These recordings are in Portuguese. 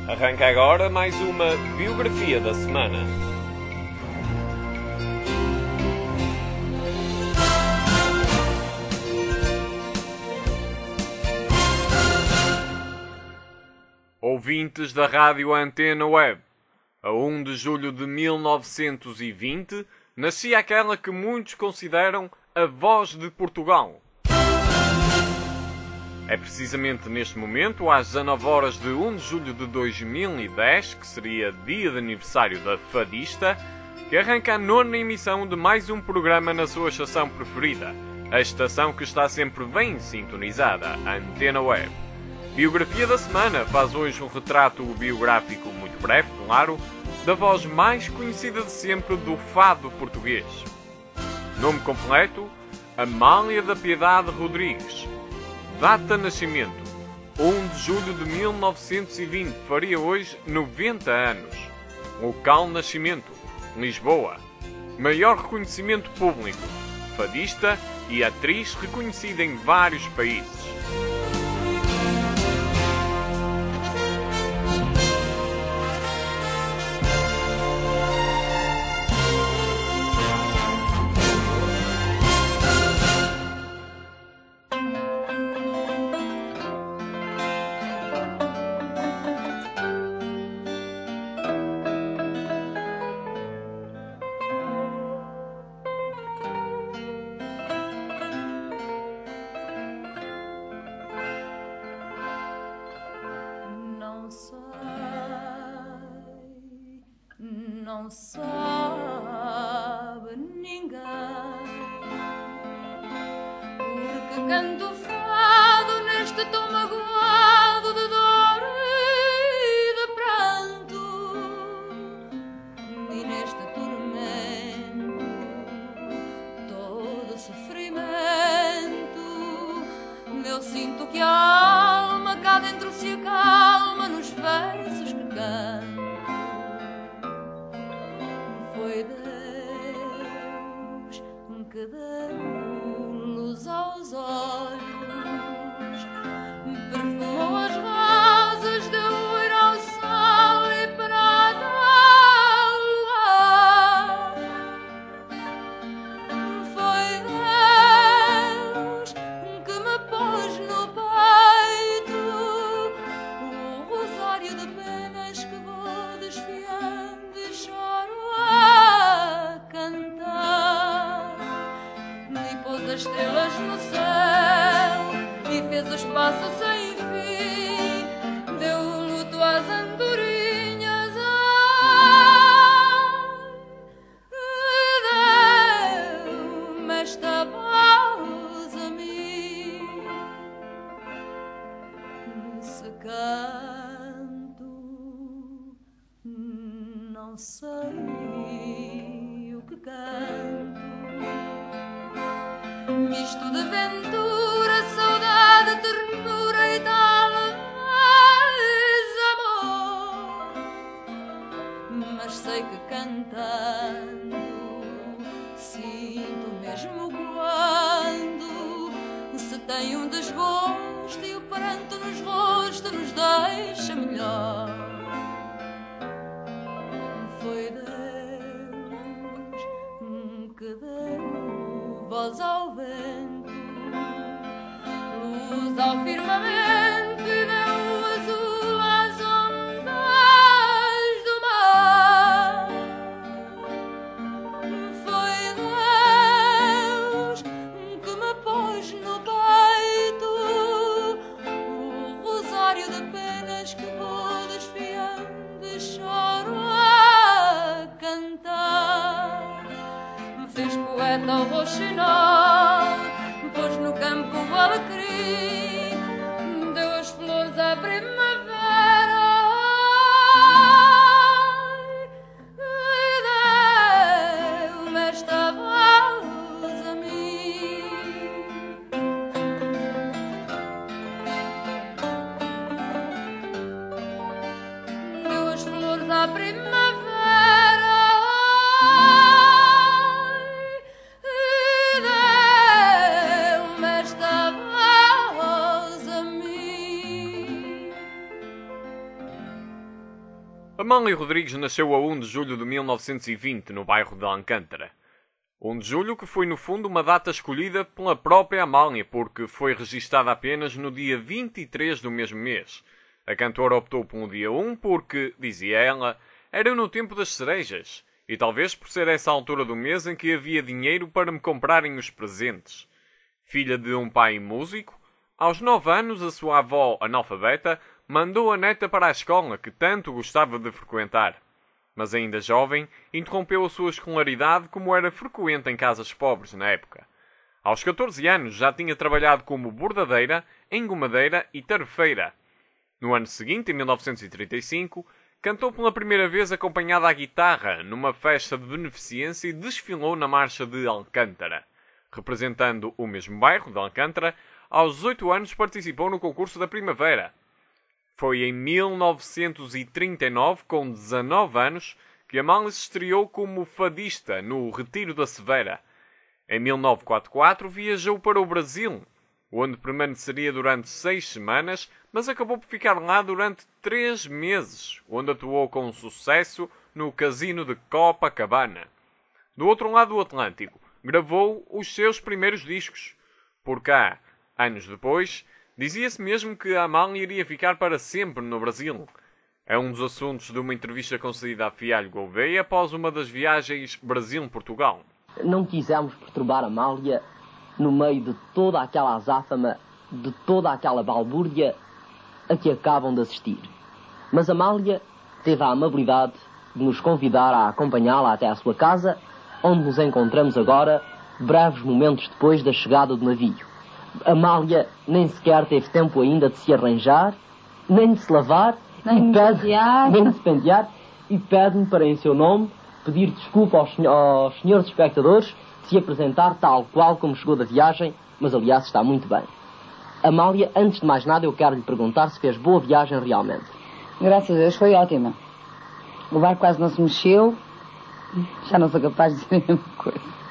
Arranca agora mais uma biografia da semana. Ouvintes da Rádio Antena Web, a 1 de julho de 1920, nascia aquela que muitos consideram a voz de Portugal. É precisamente neste momento, às 19 horas de 1 de julho de 2010, que seria dia de aniversário da Fadista, que arranca a 9ª emissão de mais um programa na sua estação preferida, a estação que está sempre bem sintonizada, a Antena Web. Biografia da semana faz hoje um retrato biográfico muito breve, claro, da voz mais conhecida de sempre do fado português. Nome completo: Amália da Piedade Rodrigues. Data de nascimento: 1 de julho de 1920, faria hoje 90 anos. Local de nascimento: Lisboa. Maior reconhecimento público: fadista e atriz reconhecida em vários países. Não sabe ninguém, porque canto fado neste tom magoado de dor e de pranto, e neste tormento todo sofrimento. Eu sinto que a alma cá dentro se acalma nos versos que canto. Foi Deus que deu luz aos olhos, perfumou as rosas, deu ouro ao sol e prata ao luar. Foi Deus que me pôs no peito o rosário de penas que vou desfiando e choro a cantar, e pôs as estrelas no céu e fez o espaço sem fim, deu luto às andorinhas, deu-me esta voz a mim. Se canto, não sei o que canto, misto de ventura, saudade, ternura e talvez amor, mas sei que cantando sinto mesmo quando se tem um desgosto e o pranto nos rostos nos deixa melhor. Foi Deus que deu voz ao vento, luz ao firmamento e deu azul às ondas do mar. Foi Deus que me pôs no peito o rosário de penas que vou desfiando e choro a cantar. Fez poeta o roxinol, pôs no campo o alecrim, deu as flores à primavera e deu-me esta voz a mim. Deu as flores à primavera e deu-me esta voz a mim. Amália Rodrigues nasceu a 1 de julho de 1920, no bairro de Alcântara. 1 de julho que foi, no fundo, uma data escolhida pela própria Amália, porque foi registada apenas no dia 23 do mesmo mês. A cantora optou pelo dia 1 porque, dizia ela, era no tempo das cerejas, e talvez por ser essa altura do mês em que havia dinheiro para me comprarem os presentes. Filha de um pai músico, aos 9 anos a sua avó, analfabeta, mandou a neta para a escola que tanto gostava de frequentar. Mas ainda jovem, interrompeu a sua escolaridade como era frequente em casas pobres na época. Aos 14 anos já tinha trabalhado como bordadeira, engomadeira e tarefeira. No ano seguinte, em 1935, cantou pela primeira vez acompanhada à guitarra numa festa de beneficência e desfilou na Marcha de Alcântara. Representando o mesmo bairro de Alcântara, aos 8 anos participou no concurso da Primavera. Foi em 1939, com 19 anos, que Amália se estreou como fadista no Retiro da Severa. Em 1944 viajou para o Brasil, onde permaneceria durante 6 semanas, mas acabou por ficar lá durante 3 meses, onde atuou com sucesso no Casino de Copacabana. Do outro lado do Atlântico, gravou os seus primeiros discos. Por cá, anos depois, dizia-se mesmo que a Amália iria ficar para sempre no Brasil. É um dos assuntos de uma entrevista concedida a Fialho Gouveia após uma das viagens Brasil-Portugal. Não quisemos perturbar a Amália no meio de toda aquela azáfama, de toda aquela balbúrdia a que acabam de assistir. Mas a Amália teve a amabilidade de nos convidar a acompanhá-la até à sua casa, onde nos encontramos agora, breves momentos depois da chegada do navio. Amália nem sequer teve tempo ainda de se arranjar, nem de se lavar, nem de se pentear, e pede-me para, em seu nome, pedir desculpa aos senhores espectadores de se apresentar tal qual como chegou da viagem, mas aliás está muito bem. Amália, antes de mais nada, eu quero lhe perguntar se fez boa viagem realmente. Graças a Deus foi ótima. O barco quase não se mexeu, já não sou capaz de dizer a mesma coisa.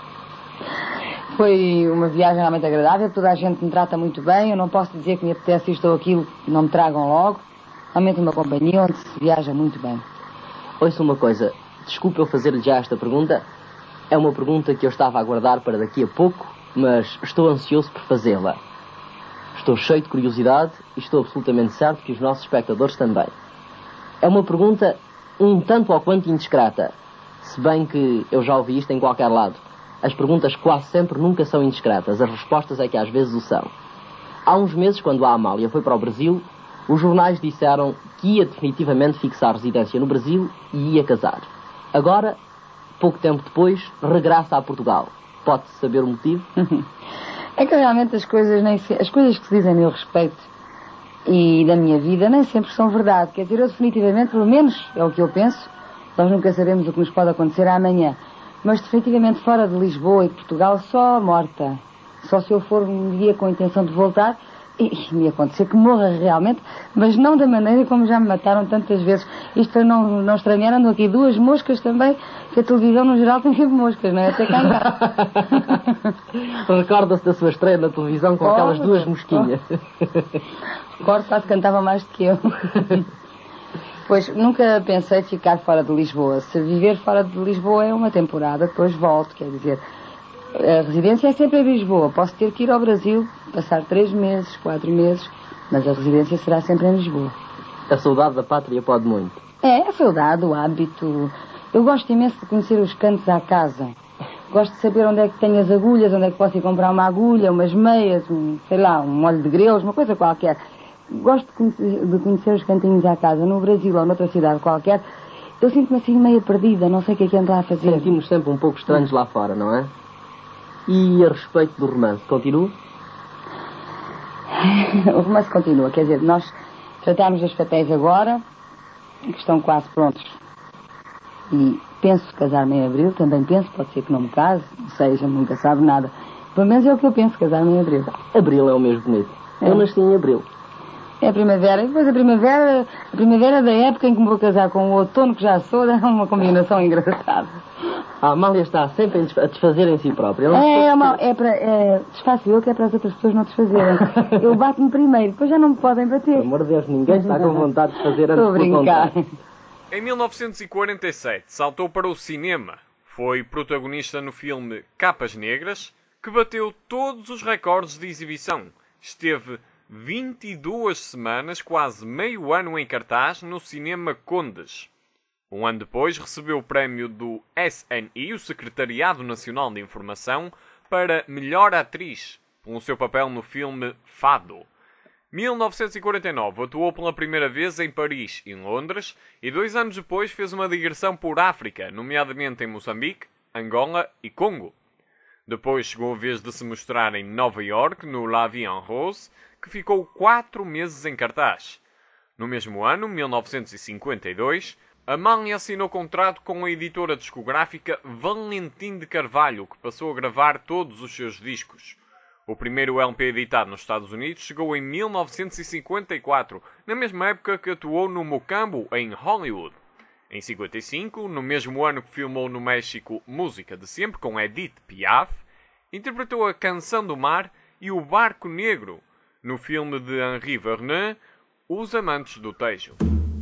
Foi uma viagem realmente agradável, toda a gente me trata muito bem, eu não posso dizer que me apetece isto ou aquilo, não me tragam logo. Realmente uma companhia onde se viaja muito bem. Ouça uma coisa, desculpe eu fazer-lhe já esta pergunta. É uma pergunta que eu estava a aguardar para daqui a pouco, mas estou ansioso por fazê-la. Estou cheio de curiosidade e estou absolutamente certo que os nossos espectadores também. É uma pergunta um tanto ou quanto indiscreta, se bem que eu já ouvi isto em qualquer lado. As perguntas quase sempre nunca são indiscretas, as respostas é que às vezes o são. Há uns meses, quando a Amália foi para o Brasil, os jornais disseram que ia definitivamente fixar residência no Brasil e ia casar. Agora, pouco tempo depois, regressa a Portugal. Pode-se saber o motivo? É que realmente as coisas que se dizem a meu respeito e da minha vida nem sempre são verdade. Quer dizer, eu definitivamente, pelo menos é o que eu penso, nós nunca sabemos o que nos pode acontecer amanhã. Mas definitivamente fora de Lisboa e de Portugal só morta. Só se eu for um dia com a intenção de voltar e me acontecer que morra realmente, mas não da maneira como já me mataram tantas vezes. Isto para não estranhar, andam aqui 2 moscas também, que a televisão no geral tem sempre moscas, não é? Até cá Recorda-se da sua estreia na televisão com aquelas 2 mosquinhas. Recordo, quase cantava mais do que eu. Pois, nunca pensei ficar fora de Lisboa. Se viver fora de Lisboa é uma temporada, depois volto, quer dizer, a residência é sempre em Lisboa. Posso ter que ir ao Brasil, passar 3 meses, 4 meses, mas a residência será sempre em Lisboa. A saudade da pátria pode muito. É, a saudade, o hábito. Eu gosto imenso de conhecer os cantos à casa. Gosto de saber onde é que tenho as agulhas, onde é que posso ir comprar uma agulha, umas meias, um molho de grelos, uma coisa qualquer. Gosto de conhecer os cantinhos à casa, no Brasil ou noutra cidade qualquer. Eu sinto-me assim meio perdida, não sei o que é que ando lá a fazer. Sentimos sempre um pouco estranhos lá fora, não é? E a respeito do romance, continua? O romance continua, quer dizer, nós tratamos os papéis agora, que estão quase prontos. E penso casar-me em abril, também penso, pode ser que não me case, ou seja, nunca sabe nada. Pelo menos é o que eu penso, casar-me em abril. Abril é o mês bonito. Eu nasci em abril. É a primavera. E depois a primavera da época em que me vou casar com o outono que já sou, é uma combinação engraçada. A Amália está sempre a desfazer em si própria. Desfaço eu que é para as outras pessoas não desfazerem. Eu bato-me primeiro, depois já não me podem bater. Pelo amor de Deus, ninguém está com vontade de fazer antes de brincar. Em 1947 saltou para o cinema. Foi protagonista no filme Capas Negras, que bateu todos os recordes de exibição. Esteve 22 semanas, quase meio ano em cartaz, no Cinema Condes. Um ano depois recebeu o prémio do SNI, o Secretariado Nacional de Informação, para Melhor Atriz, pelo seu papel no filme Fado. 1949 atuou pela primeira vez em Paris e em Londres e 2 anos depois fez uma digressão por África, nomeadamente em Moçambique, Angola e Congo. Depois chegou a vez de se mostrar em Nova York, no La Vie en Rose, que ficou 4 meses em cartaz. No mesmo ano, 1952, Amália assinou contrato com a editora discográfica Valentim de Carvalho, que passou a gravar todos os seus discos. O primeiro LP editado nos Estados Unidos chegou em 1954, na mesma época que atuou no Mocambo, em Hollywood. Em 55, no mesmo ano que filmou no México Música de Sempre, com Edith Piaf, interpretou a Canção do Mar e o Barco Negro, no filme de Henri Verneuil, Os Amantes do Tejo.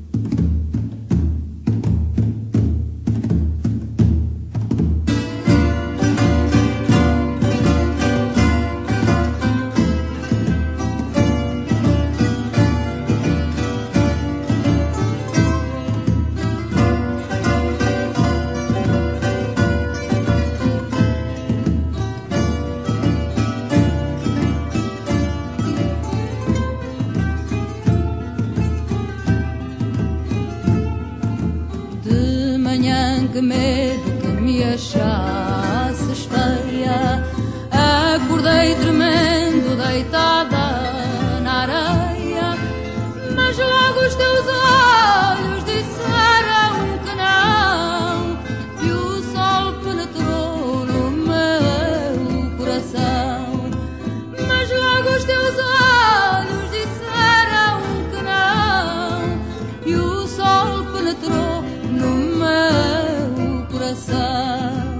Que medo que me achasses feia. Acordei tremendo, deitada na areia, mas logo os teus olhos disseram que não, e o sol penetrou no meu coração. Mas logo os teus olhos disseram que não, e o sol penetrou no meu coração.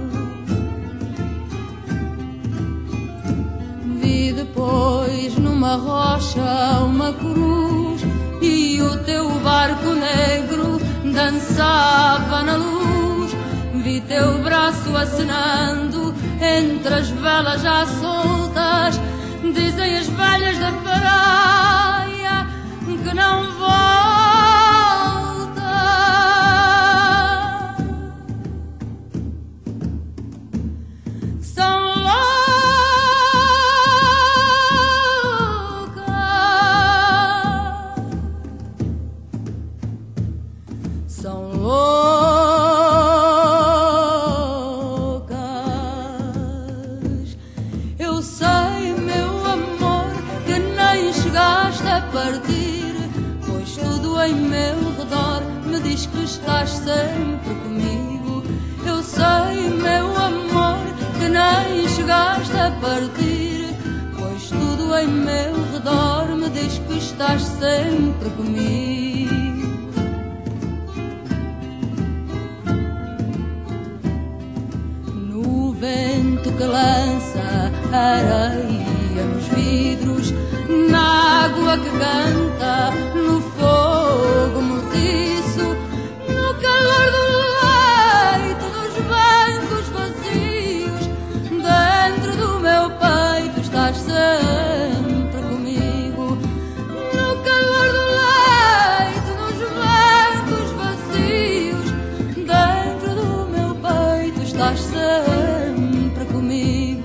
Vi depois numa rocha uma cruz e o teu barco negro dançava na luz. Vi teu braço acenando entre as velas já soltas. Dizem as velhas da praia que não volta. São loucas. Eu sei, meu amor, que nem chegaste a partir, pois tudo em meu redor me diz que estás sempre comigo. Eu sei, meu amor, que nem chegaste a partir, pois tudo em meu redor me diz que estás sempre comigo. Vento que lança areia nos vidros, na água que canta, no fogo mortiço, no calor do leito, dos bancos vazios, dentro do meu peito estás sempre comigo. No calor do leito, nos bancos vazios, dentro do meu peito estás sempre comigo.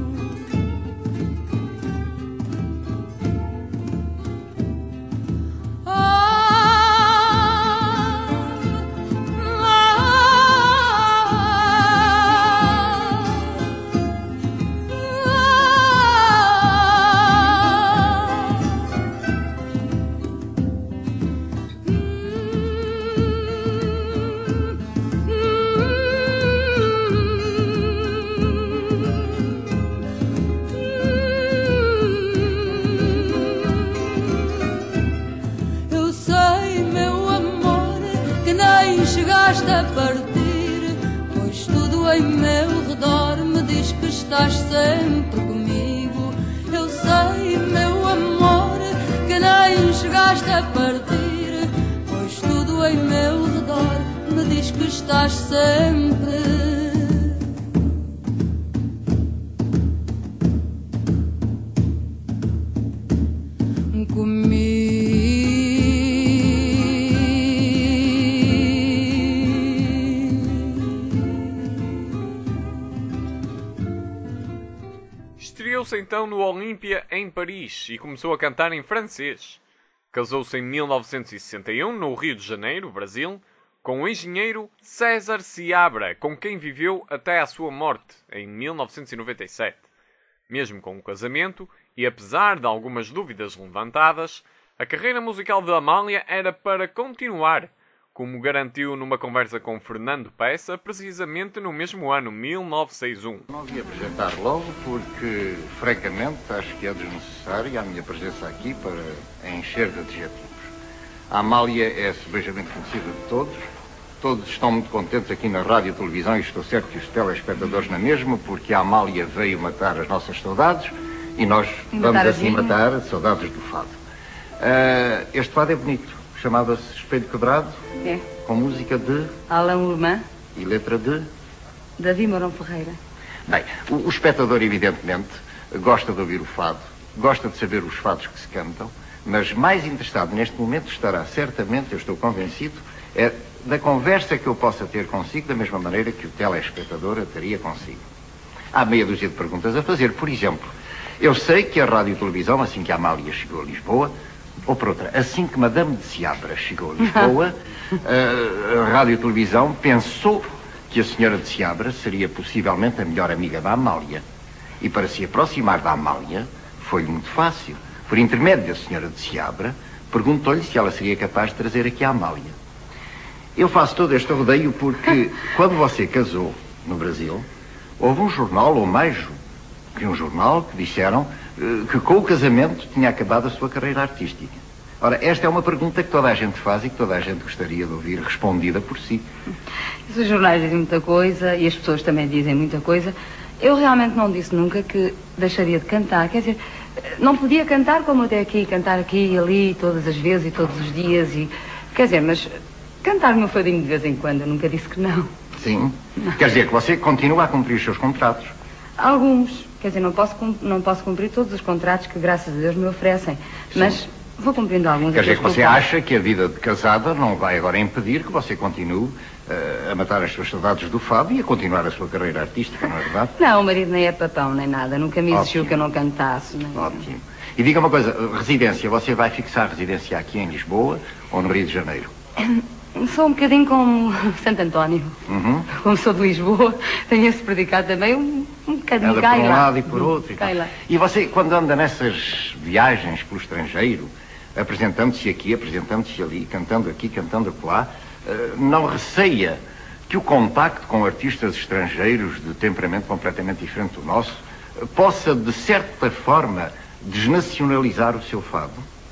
Chegaste a partir, pois tudo em meu redor me diz que estás sempre comigo. Eu sei, meu amor, que nem chegaste a partir, pois tudo em meu redor me diz que estás sempre comigo. Estreou-se então no Olímpia em Paris e começou a cantar em francês. Casou-se em 1961 no Rio de Janeiro, Brasil, com o engenheiro César Seabra, com quem viveu até à sua morte, em 1997. Mesmo com o casamento, e apesar de algumas dúvidas levantadas, a carreira musical de Amália era para continuar, como garantiu numa conversa com Fernando Peça, precisamente no mesmo ano, 1961. Não ia apresentar logo porque, francamente, acho que é desnecessária a minha presença aqui para encher de adjetivos. A Amália é sebejamente conhecida de todos. Todos estão muito contentes aqui na rádio e televisão e estou certo que os telespectadores na mesma, porque a Amália veio matar as nossas saudades e nós vamos assim matar as saudades do fado. Este fado é bonito, chamava-se Espelho Quebrado, com música de Alain Urmand e letra de Davi Mourão Ferreira. Bem, o espectador evidentemente gosta de ouvir o fado, gosta de saber os fados que se cantam, mas mais interessado neste momento estará certamente, eu estou convencido, da conversa que eu possa ter consigo, da mesma maneira que o telespectador a teria consigo. Há meia dúzia de perguntas a fazer. Por exemplo, eu sei que a rádio e televisão, assim que a Amália chegou a Lisboa, ou por outra, assim que Madame de Seabra chegou a Lisboa, a rádio e televisão pensou que a senhora de Seabra seria possivelmente a melhor amiga da Amália. E para se aproximar da Amália foi muito fácil. Por intermédio da senhora de Seabra, perguntou-lhe se ela seria capaz de trazer aqui a Amália. Eu faço todo este rodeio porque, quando você casou no Brasil, houve um jornal, ou mais que um jornal, que disseram que com o casamento tinha acabado a sua carreira artística. Ora, esta é uma pergunta que toda a gente faz e que toda a gente gostaria de ouvir respondida por si. Os jornais dizem muita coisa e as pessoas também dizem muita coisa. Eu realmente não disse nunca que deixaria de cantar. Quer dizer, não podia cantar como até aqui, cantar aqui e ali, todas as vezes e todos os dias. Quer dizer, mas cantar meu fadinho de vez em quando, eu nunca disse que não. Sim. Não. Quer dizer que você continua a cumprir os seus contratos? Alguns. Quer dizer, não posso cumprir todos os contratos que, graças a Deus, me oferecem. Sim. Mas vou cumprindo alguns. Quer dizer que você acha que a vida de casada não vai agora impedir que você continue a matar as suas saudades do fado e a continuar a sua carreira artística, não é verdade? Não, o marido nem é papão, nem nada. Nunca me exigiu que eu não cantasse. Nem... Ótimo. E diga uma coisa, residência, você vai fixar residência aqui em Lisboa ou no Rio de Janeiro? Sou um bocadinho como Santo António. Como sou de Lisboa, tenho esse predicado também, um bocadinho. Anda por um lado e por outro. E você, quando anda nessas viagens pelo estrangeiro, apresentando-se aqui, apresentando-se ali, cantando aqui, cantando acolá, não receia que o contacto com artistas estrangeiros de temperamento completamente diferente do nosso possa, de certa forma, desnacionalizar o seu fado?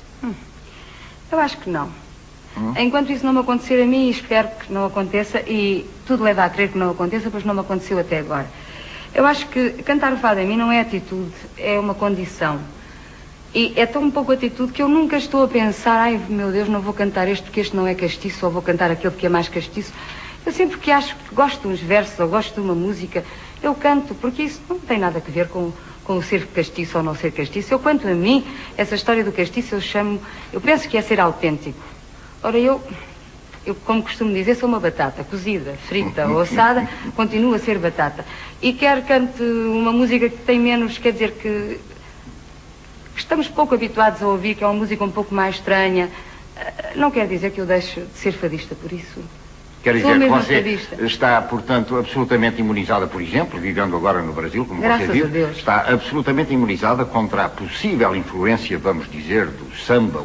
Eu acho que não. Enquanto isso não me acontecer a mim, espero que não aconteça, e tudo leva a crer que não aconteça, pois não me aconteceu até agora. Eu acho que cantar o fado a mim não é atitude, é uma condição. E é tão pouco atitude que eu nunca estou a pensar, ai meu Deus, não vou cantar este porque este não é castiço, ou vou cantar aquele que é mais castiço. Eu sempre que acho que gosto de uns versos ou gosto de uma música, eu canto, porque isso não tem nada a ver com o ser castiço ou não ser castiço. Eu, quanto a mim, essa história do castiço eu penso que é ser autêntico. Ora, eu, como costumo dizer, sou uma batata, cozida, frita ou assada, continuo a ser batata. E quer cante uma música que tem menos, quer dizer que estamos pouco habituados a ouvir, que é uma música um pouco mais estranha, não quer dizer que eu deixe de ser fadista por isso. Quer dizer que você está, portanto, absolutamente imunizada, por exemplo, vivendo agora no Brasil, como você viu, está absolutamente imunizada contra a possível influência, vamos dizer, do samba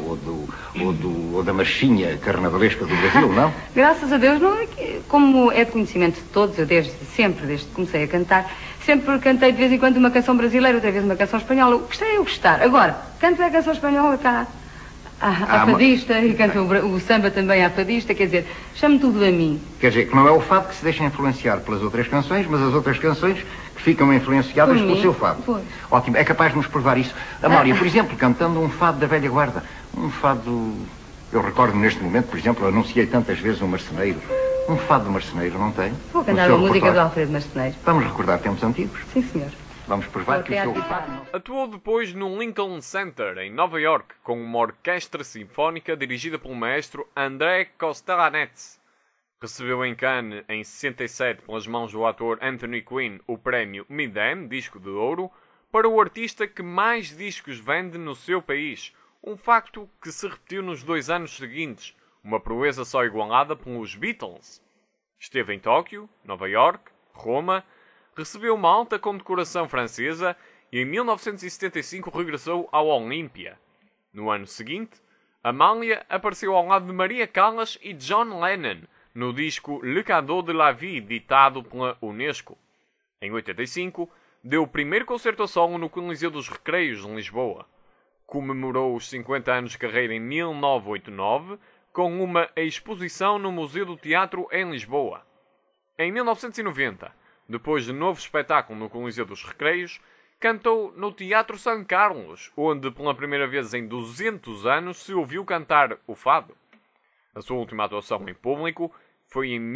ou da marchinha carnavalesca do Brasil, não? Graças a Deus, não é que, como é de conhecimento de todos, eu desde que comecei a cantar, sempre cantei de vez em quando uma canção brasileira, outra vez uma canção espanhola. O que gostei é eu gostar. Agora, canto a canção espanhola cá. A fadista, e canta o samba também à fadista, quer dizer, chame tudo a mim. Quer dizer, que não é o fado que se deixa influenciar pelas outras canções, mas as outras canções que ficam influenciadas pelo seu fado. Pois. Ótimo, é capaz de nos provar isso. Amália, por exemplo, cantando um fado da velha guarda, um fado... Eu recordo neste momento, por exemplo, anunciei tantas vezes um marceneiro, Um fado de marceneiro, não tem? Vou cantar a música do Alfredo Marceneiro. Vamos recordar tempos antigos? Sim, senhor. Vamos provar que o seu fado... Atuou depois no Lincoln Center, em Nova York, com uma orquestra sinfónica dirigida pelo maestro André Kostelanetz. Recebeu em Cannes, em 67, pelas mãos do ator Anthony Quinn, o prémio Midem, disco de ouro, para o artista que mais discos vende no seu país. Um facto que se repetiu nos 2 anos seguintes, uma proeza só igualada pelos Beatles. Esteve em Tóquio, Nova York, Roma, recebeu uma alta condecoração francesa e em 1975 regressou ao Olímpia. No ano seguinte, Amália apareceu ao lado de Maria Callas e John Lennon no disco Le Cadeau de la Vie, ditado pela Unesco. Em 85, deu o primeiro concerto a solo no Coliseu dos Recreios, em Lisboa. Comemorou os 50 anos de carreira em 1989 com uma exposição no Museu do Teatro em Lisboa. Em 1990, depois de novo espetáculo no Coliseu dos Recreios, cantou no Teatro São Carlos, onde pela primeira vez em 200 anos se ouviu cantar o fado. A sua última atuação em público foi em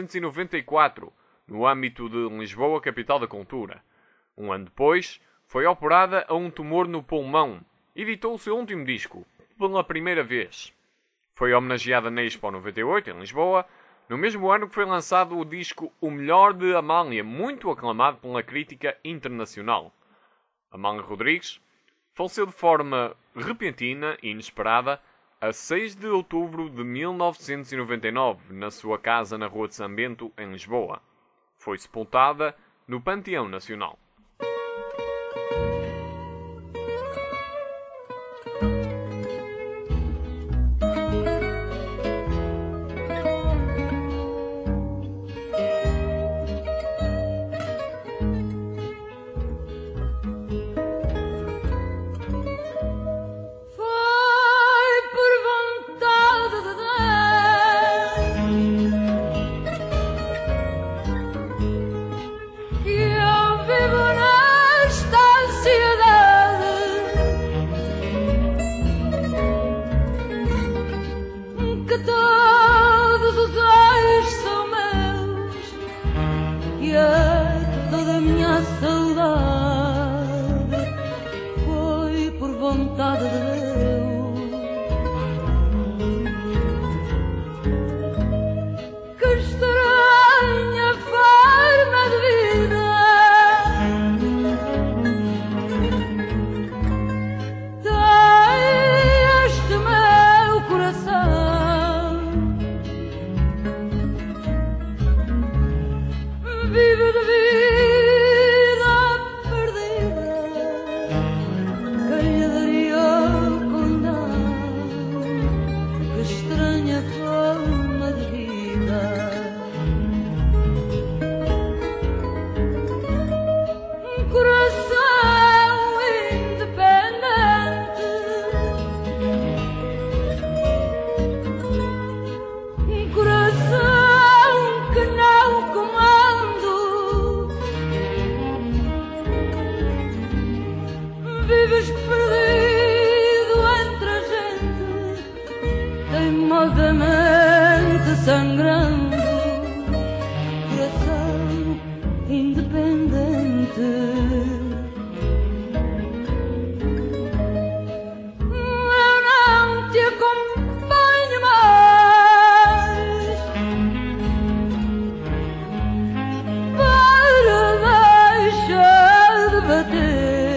1994, no âmbito de Lisboa, capital da cultura. Um ano depois, foi operada a um tumor no pulmão. Editou o seu último disco, pela primeira vez. Foi homenageada na Expo 98, em Lisboa, no mesmo ano que foi lançado o disco O Melhor de Amália, muito aclamado pela crítica internacional. Amália Rodrigues faleceu de forma repentina e inesperada a 6 de outubro de 1999, na sua casa na Rua de São Bento, em Lisboa. Foi sepultada no Panteão Nacional.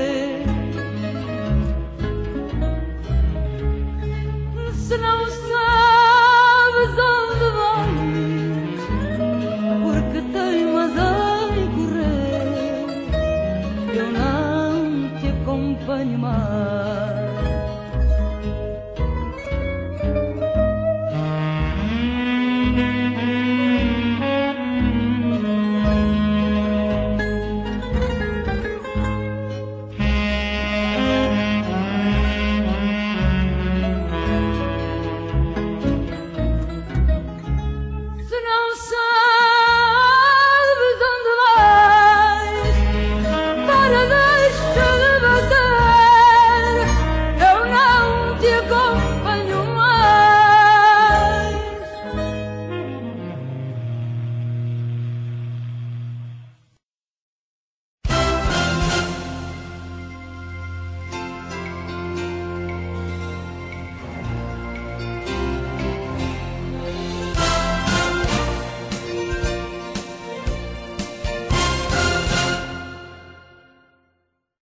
Se não sei